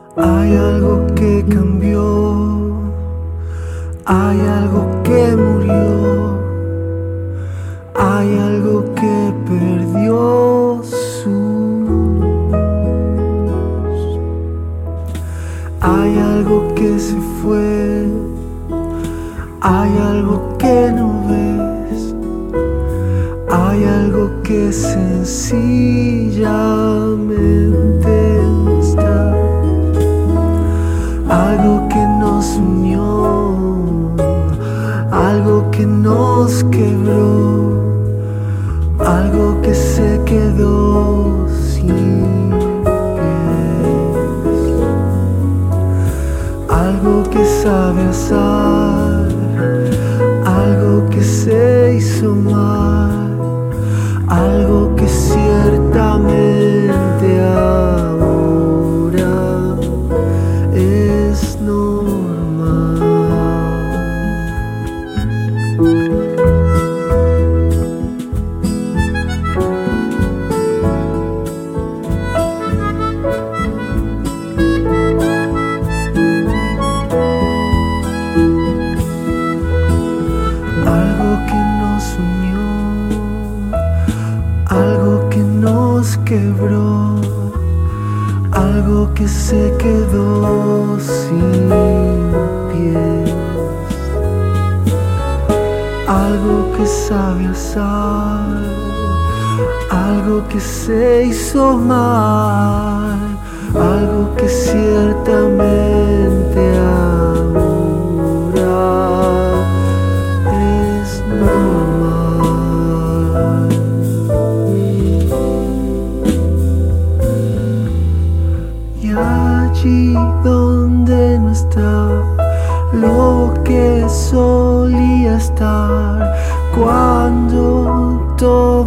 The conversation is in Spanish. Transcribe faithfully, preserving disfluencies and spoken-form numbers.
Hay algo que cambió, hay algo que murió, hay algo que perdió su luz. Hay algo que se fue, hay algo que no ves, hay algo que sencillamente no está. Algo que nos unió, algo que nos quebró, algo que se quedó sin pies, algo que sabe azar, algo que se hizo mal, algo que ciertamente ahora es normal. Algo que nos unió, algo que nos quebró, algo que se quedó sin pies, algo que sabe azar, algo que se hizo mal, algo que ciertamente ahora es normal. Y allí donde no está lo que solía estar, cuando todo